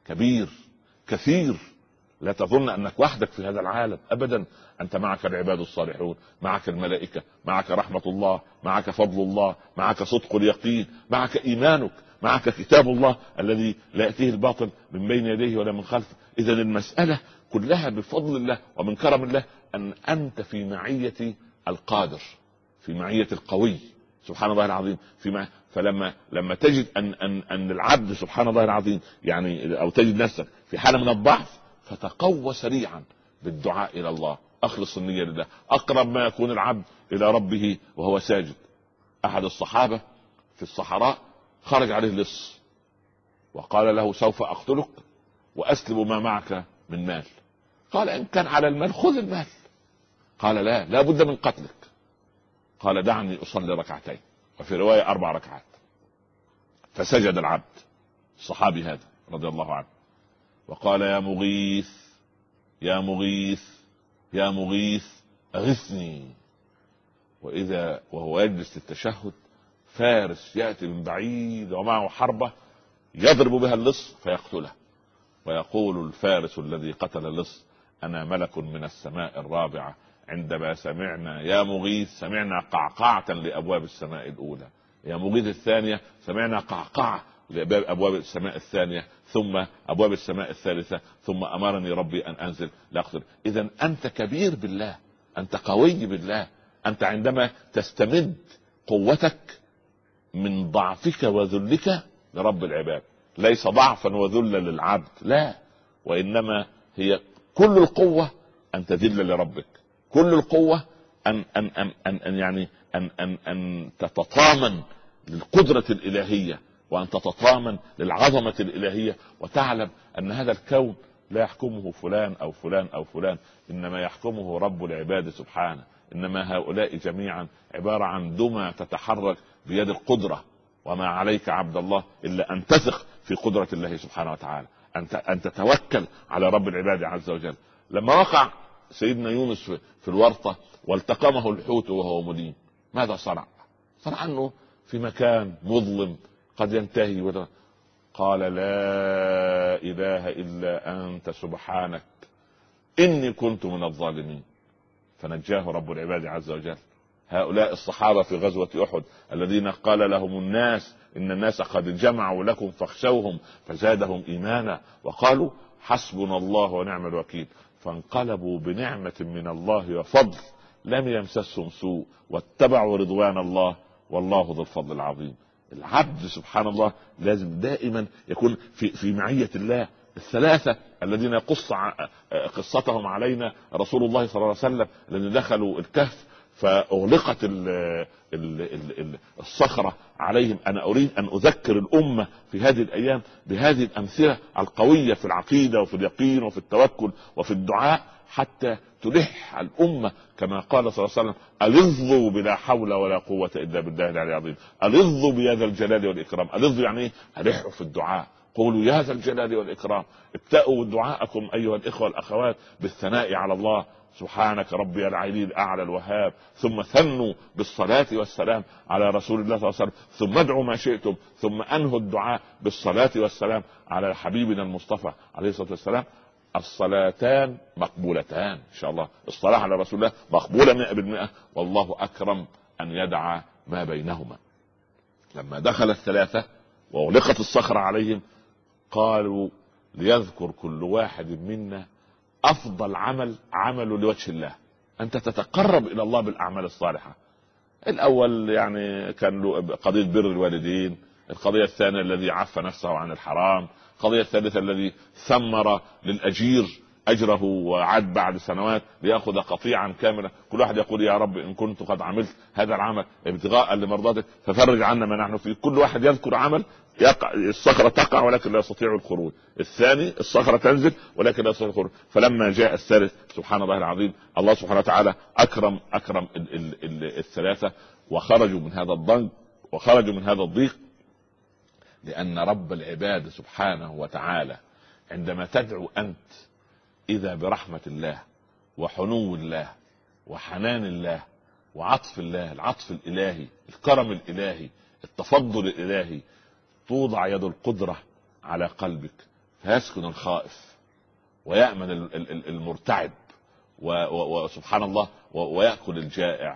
A: كبير كثير. لا تظن انك وحدك في هذا العالم ابدا، انت معك العباد الصالحون، معك الملائكة، معك رحمة الله، معك فضل الله، معك صدق اليقين، معك ايمانك، معك كتاب الله الذي لا يأتيه الباطل من بين يديه ولا من خلفه. اذا المسألة كلها بفضل الله ومن كرم الله ان انت في معية القادر، في معية القوي سبحان الله العظيم. في مع... فلما لما تجد ان ان ان العبد سبحان الله العظيم يعني، او تجد نفسك في حالة من الضعف، فتقوى سريعا بالدعاء الى الله، اخلص النية لله. اقرب ما يكون العبد الى ربه وهو ساجد. احد الصحابة في الصحراء خرج عليه لص وقال له سوف اقتلك واسلب ما معك من مال. قال ان كان على المال خذ المال. قال لا، لا بد من قتلك. قال دعني اصلي ركعتين، وفي رواية اربع ركعات. فسجد العبد الصحابي هذا رضي الله عنه وقال يا مغيث يا مغيث يا مغيث اغثني. واذا وهو يجلس للتشهد فارس يأتي من بعيد ومعه حربة يضرب بها اللص فيقتله، ويقول الفارس الذي قتل اللص انا ملك من السماء الرابعة، عندما سمعنا يا مغيث سمعنا قعقعة لابواب السماء الاولى، يا مغيث الثانية سمعنا قعقعة لابواب ابواب السماء الثانية، ثم ابواب السماء الثالثة، ثم امرني ربي ان انزل لاقتل. اذا انت كبير بالله، انت قوي بالله. انت عندما تستمد قوتك من ضعفك وذلك لرب العباد، ليس ضعفا وذلا للعبد، لا، وانما هي كل القوة ان تذل لربك، كل القوة ان ان ان ان, أن يعني ان ان ان تتطامن للقدرة الالهية، وان تتطامن للعظمة الالهية، وتعلم ان هذا الكون لا يحكمه فلان او فلان او فلان، انما يحكمه رب العباد سبحانه. انما هؤلاء جميعا عبارة عن دمى تتحرك بيد القدرة، وما عليك عبد الله الا ان تثق في قدرة الله سبحانه وتعالى، ان تتوكل على رب العباد عز وجل. لما وقع سيدنا يونس في الورطة والتقمه الحوت وهو مليم، ماذا صنع؟ صنع انه في مكان مظلم قد ينتهي، قال لا اله الا انت سبحانك اني كنت من الظالمين، فنجاه رب العباد عز وجل. هؤلاء الصحابة في غزوة احد الذين قال لهم الناس ان الناس قد جمعوا لكم فاخشوهم فزادهم ايمانا وقالوا حسبنا الله ونعم الوكيل، فانقلبوا بنعمة من الله وفضل لم يمسسهم سوء واتبعوا رضوان الله والله ذو الفضل العظيم. العبد سبحان الله لازم دائما يكون في في معية الله. الثلاثة الذين يقص قصتهم علينا رسول الله صلى الله عليه وسلم الذين دخلوا الكهف فأغلقت الصخرة عليهم، أنا أريد أن أذكر الأمة في هذه الأيام بهذه الأمثلة القوية في العقيدة وفي اليقين وفي التوكل وفي الدعاء، حتى تلح الأمة كما قال صلى الله عليه وسلم ألظوا بلا حول ولا قوة إلا بالله العلي العظيم. ألظوا بهذا الجلال والإكرام. ألظوا يعني إيه؟ ألحوا في الدعاء، قولوا يا ذا الجلال والإكرام. ابتأوا دعاءكم أيها الإخوة والأخوات بالثناء على الله سبحانك ربي العلي الأعلى الوهاب، ثم ثنوا بالصلاة والسلام على رسول الله صلى الله عليه وسلم، ثم ادعوا ما شئتم، ثم أنهوا الدعاء بالصلاة والسلام على حبيبنا المصطفى عليه الصلاة والسلام. الصلاتان مقبولتان إن شاء الله، الصلاة على رسول الله مقبولة مئة بالمئة، والله أكرم أن يدعى ما بينهما. لما دخل الثلاثة وأغلقت الصخرة عليهم قالوا ليذكر كل واحد منا افضل عمل عمله لوجه الله، انت تتقرب الى الله بالاعمال الصالحة. الاول يعني كان له قضية بر الوالدين، القضية الثانية الذي عف نفسه عن الحرام، القضية الثالثة الذي ثمر للاجير اجره وعاد بعد سنوات ليأخذ قطيعا كاملا. كل واحد يقول يا رب ان كنت قد عملت هذا العمل ابتغاء لمرضاتك ففرج عنا ما نحن فيه. كل واحد يذكر عمل يقع، الصخرة تقع ولكن لا يستطيع الخروج، الثاني الصخرة تنزل ولكن لا يستطيع الخروج. فلما جاء الثالث سبحان الله العظيم الله سبحانه وتعالى اكرم اكرم ال ال ال الثلاثة وخرجوا من هذا الضنك وخرجوا من هذا الضيق، لان رب العباد سبحانه وتعالى عندما تدعو انت اذا برحمة الله وحنو الله وحنان الله وعطف الله، العطف الالهي، الكرم الالهي، التفضل الالهي، توضع يد القدرة على قلبك فيسكن الخائف ويأمن المرتعب، وسبحان الله ويأكل الجائع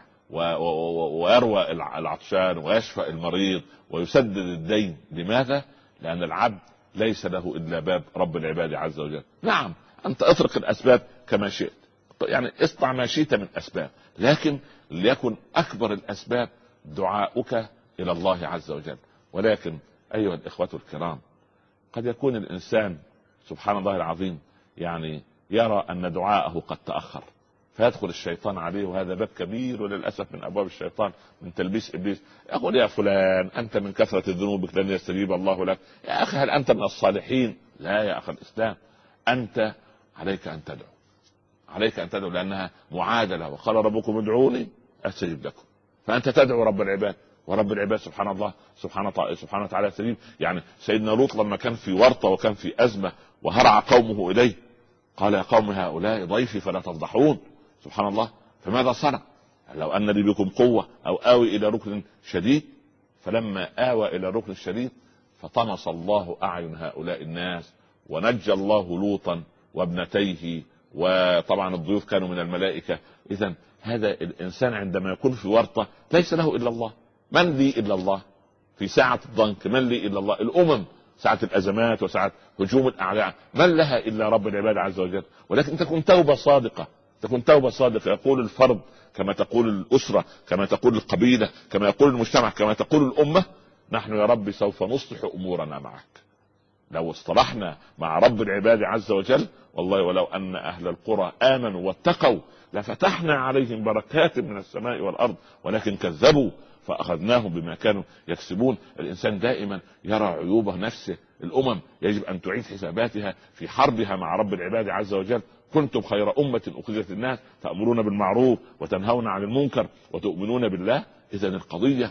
A: ويروى العطشان ويشفى المريض ويسدد الدين. لماذا؟ لأن العبد ليس له إلا باب رب العباد عز وجل. نعم أنت اطرق الأسباب كما شئت، يعني اصنع ما شئت من أسباب، لكن ليكن أكبر الأسباب دعاؤك إلى الله عز وجل. ولكن أيها الإخوة الكرام، قد يكون الإنسان سبحان الله العظيم يعني يرى أن دعاءه قد تأخر، فيدخل الشيطان عليه، وهذا باب كبير وللأسف من أبواب الشيطان، من تلبيس إبليس. يقول يا فلان أنت من كثرة ذنوبك لن يستجيب الله لك. يا أخي هل أنت من الصالحين؟ لا يا أخي الإسلام، أنت عليك أن تدعو، عليك أن تدعو، لأنها معادلة، وقال ربكم ادعوني أستجب لكم. فأنت تدعو رب العباد، ورب العباد سبحان الله سبحانه سبحانه وتعالى سليم. يعني سيدنا لوط لما كان في ورطة وكان في أزمة وهرع قومه إليه، قال يا قوم هؤلاء ضيفي فلا تفضحون. سبحان الله، فماذا صنع؟ لو أن لي بكم قوة أو آوي إلى ركن شديد. فلما آوى إلى الركن الشديد فطمس الله أعين هؤلاء الناس، ونجى الله لوطا وابنتيه، وطبعا الضيوف كانوا من الملائكة. إذن هذا الإنسان عندما يكون في ورطة ليس له إلا الله. من لي إلا الله؟ في ساعة الضنك من لي إلا الله؟ الأمم ساعة الأزمات وساعة هجوم الأعداء من لها إلا رب العباد عز وجل. ولكن تكون توبة صادقة، تكون توبة صادقة، يقول الفرد كما تقول الأسرة، كما تقول القبيلة، كما يقول المجتمع، كما تقول الأمة: نحن يا رب سوف نصلح أمورنا معك. لو اصطلحنا مع رب العباد عز وجل، والله ولو أن أهل القرى آمنوا واتقوا لفتحنا عليهم بركات من السماء والأرض، ولكن كذبوا فأخذناهم بما كانوا يكسبون. الإنسان دائما يرى عيوبه نفسه. الأمم يجب أن تعيد حساباتها في حربها مع رب العباد عز وجل. كنتم خير أمة أخرجت الناس تأمرون بالمعروف وتنهون عن المنكر وتؤمنون بالله. إذن القضية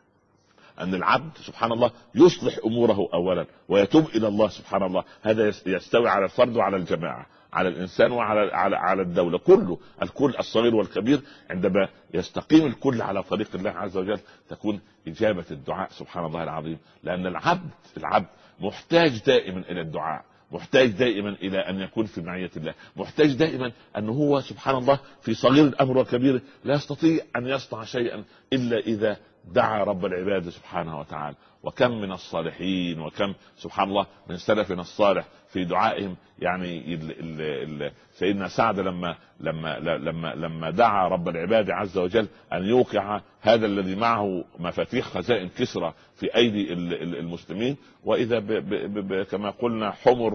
A: أن العبد سبحان الله يصلح أموره أولا ويتوب إلى الله سبحان الله. هذا يستوي على الفرد وعلى الجماعة، على الإنسان وعلى على على الدولة كله، الكل الصغير والكبير. عندما يستقيم الكل على طريق الله عز وجل تكون إجابة الدعاء سبحان الله العظيم. لأن العبد العبد محتاج دائما إلى الدعاء، محتاج دائما إلى أن يكون في معية الله، محتاج دائما أن هو سبحان الله في صغير الأمر وكبيره لا يستطيع أن يصنع شيئا إلا إذا دعا رب العباد سبحانه وتعالى. وكم من الصالحين وكم سبحان الله من سلفنا الصالح في دعائهم. يعني ال ال ال سيدنا سعد لما لما لما لما دعا رب العباد عز وجل أن يوقع هذا الذي معه مفاتيح خزائن كسرى في أيدي المسلمين، وإذا ب ب ب كما قلنا حمر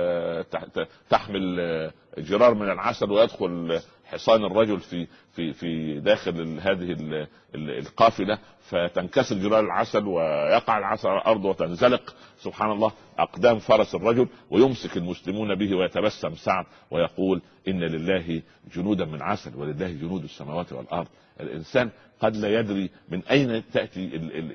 A: تحمل جرار من العسل ويدخل حصان الرجل في في في داخل هذه القافلة، فتنكسر جرار العسل ويقع العسل على الأرض وتنزلق سبحان الله أقدام فرس الرجل، ويمسك المسلمون به ويتبسم سعد ويقول: إن لله جنودا من عسل ولله جنود السماوات والأرض. الإنسان قد لا يدري من أين تأتي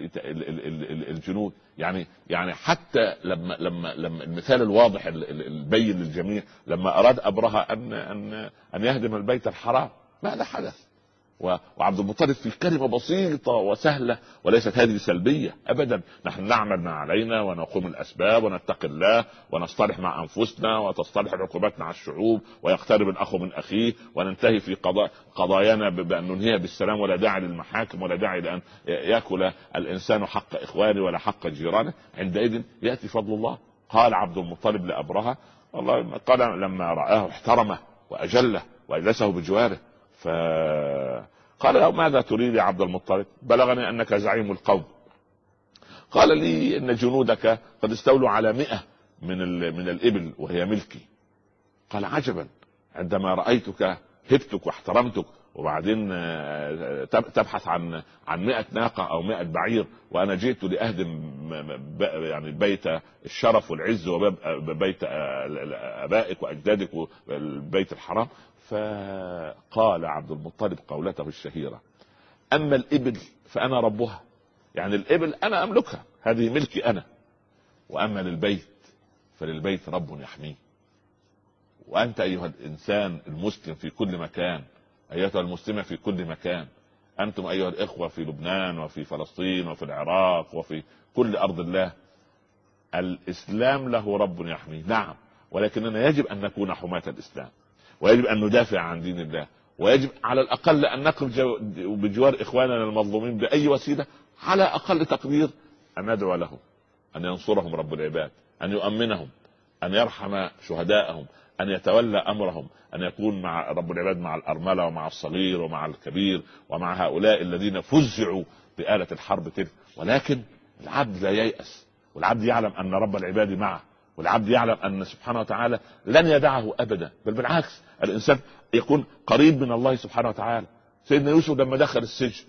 A: الجنود. يعني يعني حتى لما لما لما المثال الواضح البين للجميع لما أراد أبرهة أن أن أن يهدم البيت الحرام، ماذا حدث؟ وعبد المطلب في كلمة بسيطة وسهلة، وليست هذه سلبية أبدا. نحن نعمل ما علينا ونقوم الأسباب ونتقي الله ونصطلح مع أنفسنا وتصطلح العقوبات مع الشعوب ويقترب الأخ من أخيه وننتهي في قضاء قضايانا بأن ننهيها بالسلام، ولا داعي للمحاكم ولا داعي لأن يأكل الإنسان حق إخوانه ولا حق جيرانه. عندئذ يأتي فضل الله. قال عبد المطلب لأبرهة والله قال لما رآه احترمه وأجله وأجلسه بجواره، فقال له: ماذا تريد يا عبد المطلب؟ بلغني أنك زعيم القوم. قال لي إن جنودك قد استولوا على مئة من, من الإبل وهي ملكي. قال: عجبا، عندما رأيتك هبتك واحترمتك، وبعدين تبحث عن عن مئة ناقة أو مئة بعير، وأنا جئت لأهدم يعني بيت الشرف والعز وبيت أبائك وأجدادك والبيت الحرام. فقال عبد المطلب قولته الشهيرة: أما الإبل فأنا ربها، يعني الإبل أنا أملكها، هذه ملكي أنا. وأما للبيت فللبيت رب يحميه. وأنت أيها الإنسان المسلم في كل مكان، أيتها المسلمة في كل مكان، أنتم أيها الإخوة في لبنان وفي فلسطين وفي العراق وفي كل أرض الله، الاسلام له رب يحميه، نعم، ولكننا يجب ان نكون حماة الاسلام، ويجب ان ندافع عن دين الله، ويجب على الاقل ان نقف بجوار اخواننا المظلومين باي وسيله، على اقل تقدير ان ندعو لهم، ان ينصرهم رب العباد، ان يؤمنهم، ان يرحم شهداءهم، ان يتولى امرهم، ان يكون مع رب العباد مع الارمله ومع الصغير ومع الكبير ومع هؤلاء الذين فزعوا بآلة الحرب تلك. ولكن العبد لا ييأس، والعبد يعلم ان رب العباد معه، والعبد يعلم ان سبحانه وتعالى لن يدعه ابدا، بل بالعكس الانسان يكون قريب من الله سبحانه وتعالى. سيدنا يوسف لما دخل السجن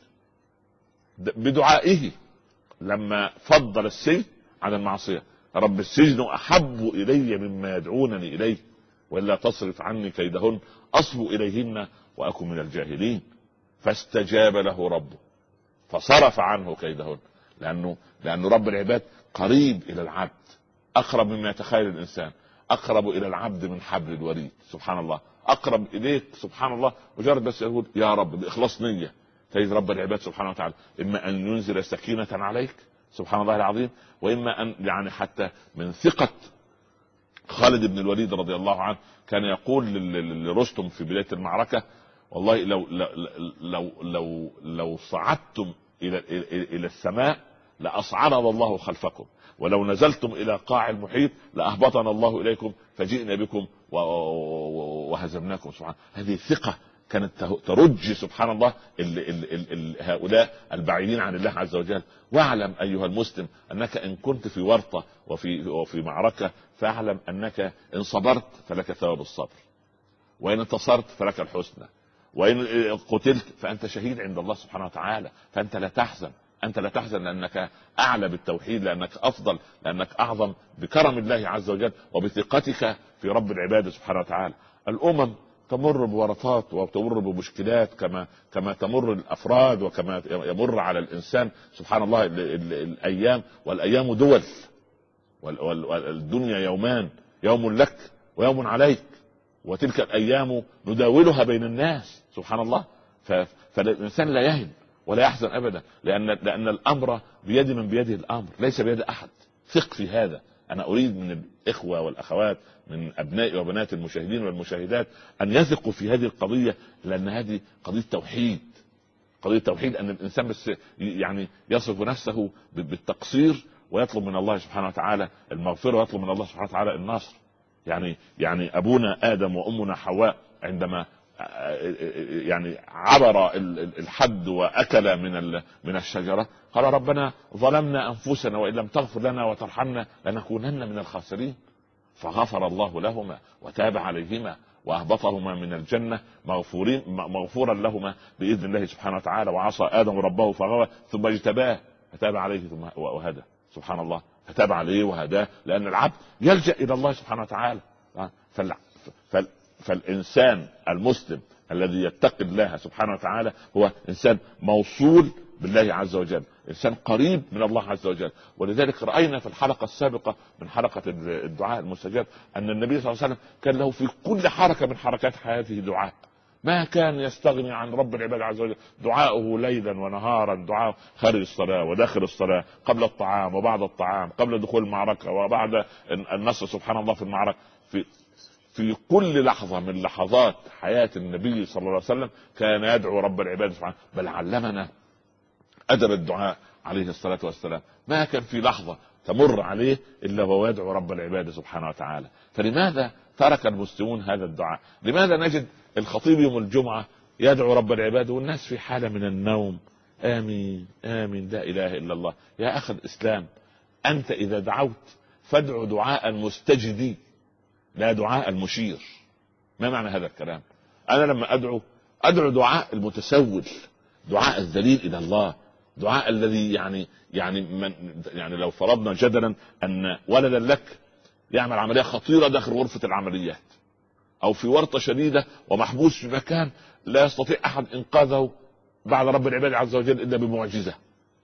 A: بدعائه، لما فضل السجن عن المعصية، رب السجن احب الي مما يدعونني اليه، والا تصرف عني كيدهن اصب اليهن واكن من الجاهلين، فاستجاب له ربه فصرف عنه كيدهن. لانه لانه رب العباد قريب الى العبد، اقرب مما يتخيل الانسان، اقرب الى العبد من حبل الوريد، سبحان الله، اقرب اليك سبحان الله. مجرد بس يقول يا رب باخلاص نيه، تجد رب العباد سبحانه وتعالى اما ان ينزل سكينه عليك سبحان الله العظيم، واما ان يعني حتى من ثقه خالد بن الوليد رضي الله عنه كان يقول لرستم في بدايه المعركه: والله لو لو لو لو, لو صعدتم الى الى السماء لاصعدنا الله خلفكم، ولو نزلتم الى قاع المحيط لاهبطنا الله اليكم فجئنا بكم وهزمناكم. سبحان هذه ثقه كانت ترج سبحان الله ال ال ال ال هؤلاء البعيدين عن الله عز وجل. واعلم ايها المسلم انك ان كنت في ورطه وفي وفي معركه، فاعلم انك ان صبرت فلك ثواب الصبر، وان انتصرت فلك الحسنى، وان قتلت فانت شهيد عند الله سبحانه وتعالى. فانت لا تحزن، انت لا تحزن لانك اعلى بالتوحيد، لانك افضل، لانك اعظم بكرم الله عز وجل وبثقتك في رب العباد سبحانه وتعالى. الامم تمر بورطات وتمر بمشكلات كما كما تمر الافراد وكما يمر على الانسان سبحان الله ال ال الايام، والايام دول، والدنيا يومان، يوم لك ويوم عليك، وتلك الايام نداولها بين الناس سبحان الله. فالانسان لا يهن ولا يحزن ابدا، لان لان الامر بيد من بيده الامر، ليس بيد احد. ثق في هذا. انا اريد من الاخوه والاخوات، من ابنائي وبنات المشاهدين والمشاهدات، ان يثقوا في هذه القضيه، لان هذه قضيه توحيد، قضيه توحيد. ان الانسان بس يعني يصف نفسه بالتقصير ويطلب من الله سبحانه وتعالى المغفره، ويطلب من الله سبحانه وتعالى النصر. يعني يعني ابونا ادم وامنا حواء عندما يعني عبر الحد واكل من من الشجره، قال ربنا ظلمنا انفسنا وان لم تغفر لنا وترحمنا لنكونن من الخاسرين. فغفر الله لهما وتاب عليهما واهبطهما من الجنه مغفورين مغفورا لهما باذن الله سبحانه وتعالى. وعصى ادم ربه فغوى ثم اجتباه فتاب عليه ثم وهدى سبحان الله، فتاب عليه وهداه، لان العبد يلجا الى الله سبحانه وتعالى. فال... فال... فالانسان المسلم الذي يتقي الله سبحانه وتعالى هو انسان موصول بالله عز وجل، انسان قريب من الله عز وجل. ولذلك راينا في الحلقه السابقه من حلقه الدعاء المستجاب ان النبي صلى الله عليه وسلم كان له في كل حركه من حركات حياته دعاء، ما كان يستغني عن رب العباد عز وجل. دعاؤه ليلا ونهارا، دعاء خارج الصلاه وداخل الصلاه، قبل الطعام وبعد الطعام، قبل دخول المعركه وبعد النصر سبحان الله في المعركه. في في كل لحظة من لحظات حياة النبي صلى الله عليه وسلم كان يدعو رب العباد سبحانه، بل علمنا أدب الدعاء عليه الصلاة والسلام. ما كان في لحظة تمر عليه إلا وهو يدعو رب العباد سبحانه وتعالى. فلماذا ترك المسلمون هذا الدعاء؟ لماذا نجد الخطيب يوم الجمعة يدعو رب العباد والناس في حالة من النوم؟ آمين آمين لا إله إلا الله. يا أخي الإسلام، أنت إذا دعوت فادعو دعاء مستجدي لا دعاء المشير. ما معنى هذا الكلام؟ انا لما ادعو ادعو دعاء المتسول، دعاء الذليل الى الله، دعاء الذي يعني يعني من يعني لو فرضنا جدلا ان ولدا لك يعمل عمليه خطيره داخل غرفه العمليات، او في ورطه شديده ومحبوس في مكان لا يستطيع احد انقاذه بعد رب العباد عز وجل الا بمعجزه،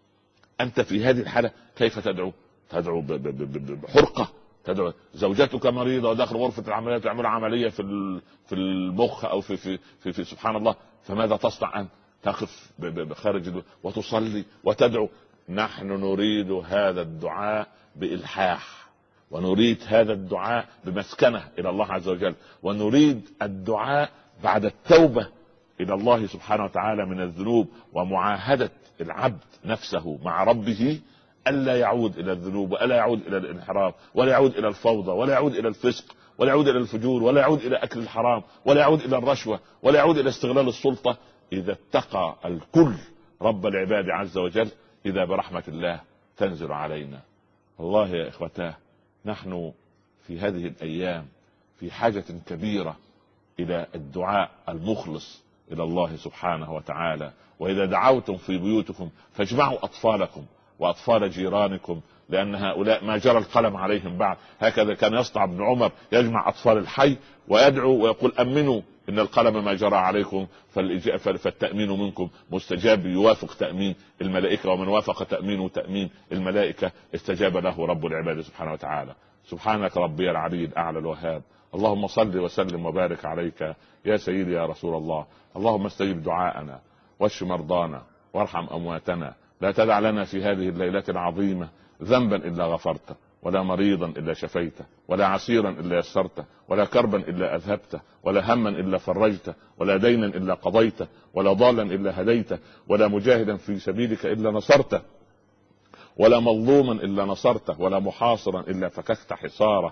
A: انت في هذه الحاله كيف تدعو؟ تدعو بحرقه، تدعو زوجتك مريضه وداخل غرفه العمليات تعمل عمليه في في المخ او في في في, في سبحان الله، فماذا تصنع انت؟ تقف بخارج وتصلي وتدعو. نحن نريد هذا الدعاء بإلحاح، ونريد هذا الدعاء بمسكنه الى الله عز وجل، ونريد الدعاء بعد التوبة الى الله سبحانه وتعالى من الذنوب، ومعاهدة العبد نفسه مع ربه الا يعود الى الذنوب، ولا يعود الى الانحراف، ولا يعود الى الفوضى، ولا يعود الى الفسق، ولا يعود الى الفجور، ولا يعود الى اكل الحرام، ولا يعود الى الرشوة، ولا يعود الى استغلال السلطة. اذا اتقى الكل رب العباد عز وجل اذا برحمة الله تنزل علينا. والله يا اخوتاه، نحن في هذه الايام في حاجة كبيرة الى الدعاء المخلص الى الله سبحانه وتعالى. واذا دعوتم في بيوتكم فاجمعوا اطفالكم واطفال جيرانكم، لان هؤلاء ما جرى القلم عليهم بعد. هكذا كان يصنع ابن عمر، يجمع اطفال الحي ويدعو ويقول امنوا ان القلم ما جرى عليكم فالتأمين منكم مستجاب، يوافق تأمين الملائكة، ومن وافق تأمينه تأمين الملائكة استجاب له رب العباد سبحانه وتعالى. سبحانك ربي العلي الاعلى الوهاب. اللهم صل وسلم وبارك عليك يا سيدي يا رسول الله. اللهم استجب دعاءنا واشف مرضانا وارحم امواتنا. لا تدع لنا في هذه الليلة العظيمة ذنبا الا غفرته، ولا مريضا الا شفيته، ولا عسيرا الا يسرته، ولا كربا الا اذهبته، ولا هما الا فرجته، ولا دينا الا قضيته، ولا ضالا الا هديته، ولا مجاهدا في سبيلك الا نصرته، ولا مظلوما الا نصرته، ولا محاصرا الا فككت حصاره.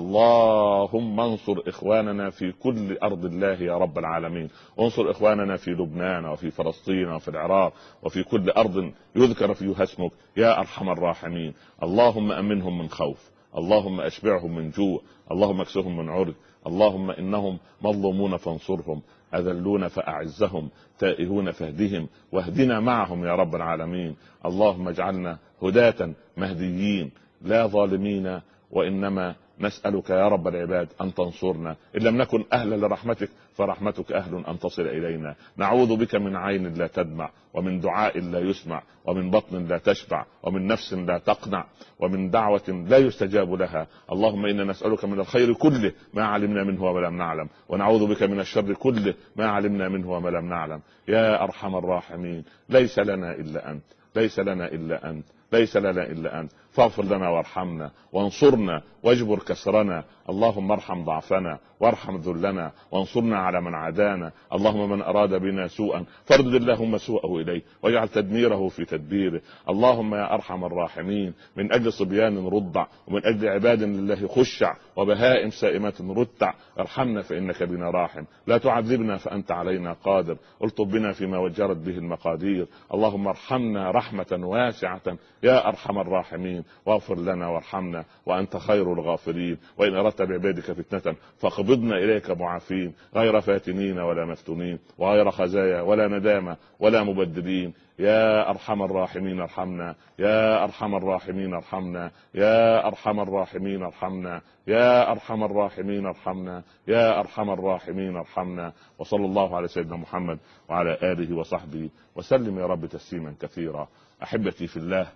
A: اللهم انصر اخواننا في كل ارض الله يا رب العالمين. انصر اخواننا في لبنان وفي فلسطين وفي العراق وفي كل ارض يذكر فيها اسمك يا ارحم الراحمين. اللهم امنهم من خوف، اللهم اشبعهم من جوع، اللهم اكسهم من عرج، اللهم انهم مظلومون فانصرهم، اذلون فاعزهم، تائهون فاهدهم، واهدنا معهم يا رب العالمين. اللهم اجعلنا هداة مهديين لا ظالمين، وانما نسألك يا رب العباد ان تنصرنا. ان لم نكن اهلا لرحمتك فرحمتك اهل ان تصل الينا. نعوذ بك من عين لا تدمع، ومن دعاء لا يسمع، ومن بطن لا تشبع، ومن نفس لا تقنع، ومن دعوة لا يستجاب لها. اللهم انا نسألك من الخير كله ما علمنا منه وما لم نعلم، ونعوذ بك من الشر كله ما علمنا منه وما لم نعلم يا ارحم الراحمين. ليس لنا الا انت، ليس لنا الا انت، ليس لنا الا انت. فاغفر لنا وارحمنا وانصرنا واجبر كسرنا. اللهم ارحم ضعفنا وارحم ذلنا وانصرنا على من عادانا. اللهم من اراد بنا سوءا فاردد اللهم سوءه اليه واجعل تدميره في تدبيره. اللهم يا ارحم الراحمين، من اجل صبيان رضع، ومن اجل عباد لله خشع، وبهائم سائمات رتع، ارحمنا فانك بنا راحم، لا تعذبنا فانت علينا قادر، الطب بنا فيما وجرت به المقادير. اللهم ارحمنا رحمة واسعة يا ارحم الراحمين، واغفر لنا وارحمنا وانت خير الغافرين. وان اردت بعبادك فتنة فاقبضنا اليك معافين، غير فاتنين ولا مفتونين، وغير خزايا ولا ندامة ولا مبدلين. يا ارحم الراحمين ارحمنا، يا ارحم الراحمين ارحمنا، يا ارحم الراحمين ارحمنا، يا ارحم الراحمين ارحمنا، يا ارحم الراحمين ارحمنا. وصلى الله على سيدنا محمد وعلى اله وصحبه وسلم يا رب تسليما كثيرا. احبتي في الله،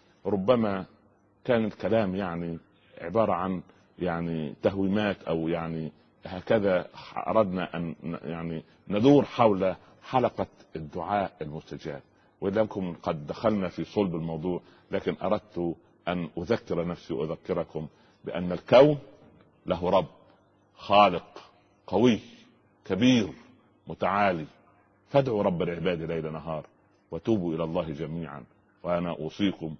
A: ربما كان الكلام يعني عبارة عن يعني تهويمات، او يعني هكذا اردنا ان يعني ندور حول حلقة الدعاء المستجاب، ولكم قد دخلنا في صلب الموضوع، لكن اردت ان اذكر نفسي واذكركم بان الكون له رب خالق قوي كبير متعالي. فادعوا رب العباد ليل نهار وتوبوا الى الله جميعا. وانا اوصيكم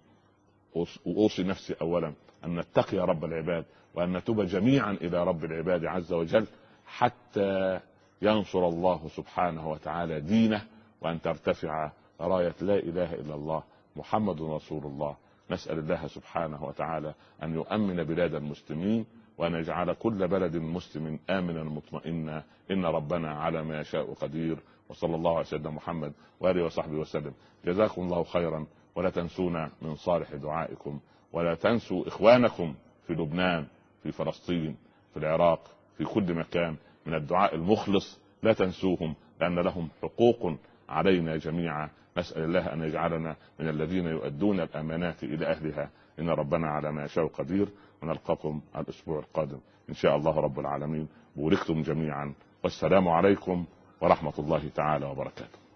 A: واوصي نفسي اولا ان نتقي رب العباد، وان نتوب جميعا الى رب العباد عز وجل، حتى ينصر الله سبحانه وتعالى دينه، وان ترتفع راية لا اله الا الله محمد رسول الله. نسأل الله سبحانه وتعالى ان يؤمن بلاد المسلمين، وان يجعل كل بلد مسلم امنا مطمئنا. ان ربنا على ما يشاء قدير. وصلى الله على سيدنا محمد وآله وصحبه وسلم. جزاكم الله خيرا، ولا تنسونا من صالح دعائكم، ولا تنسوا اخوانكم في لبنان، في فلسطين، في العراق، في كل مكان من الدعاء المخلص. لا تنسوهم، لان لهم حقوق علينا جميعا. نسأل الله ان يجعلنا من الذين يؤدون الامانات الى اهلها. ان ربنا على ما يشاء قدير. ونلقاكم الاسبوع القادم ان شاء الله رب العالمين. بوركتم جميعا، والسلام عليكم ورحمة الله تعالى وبركاته.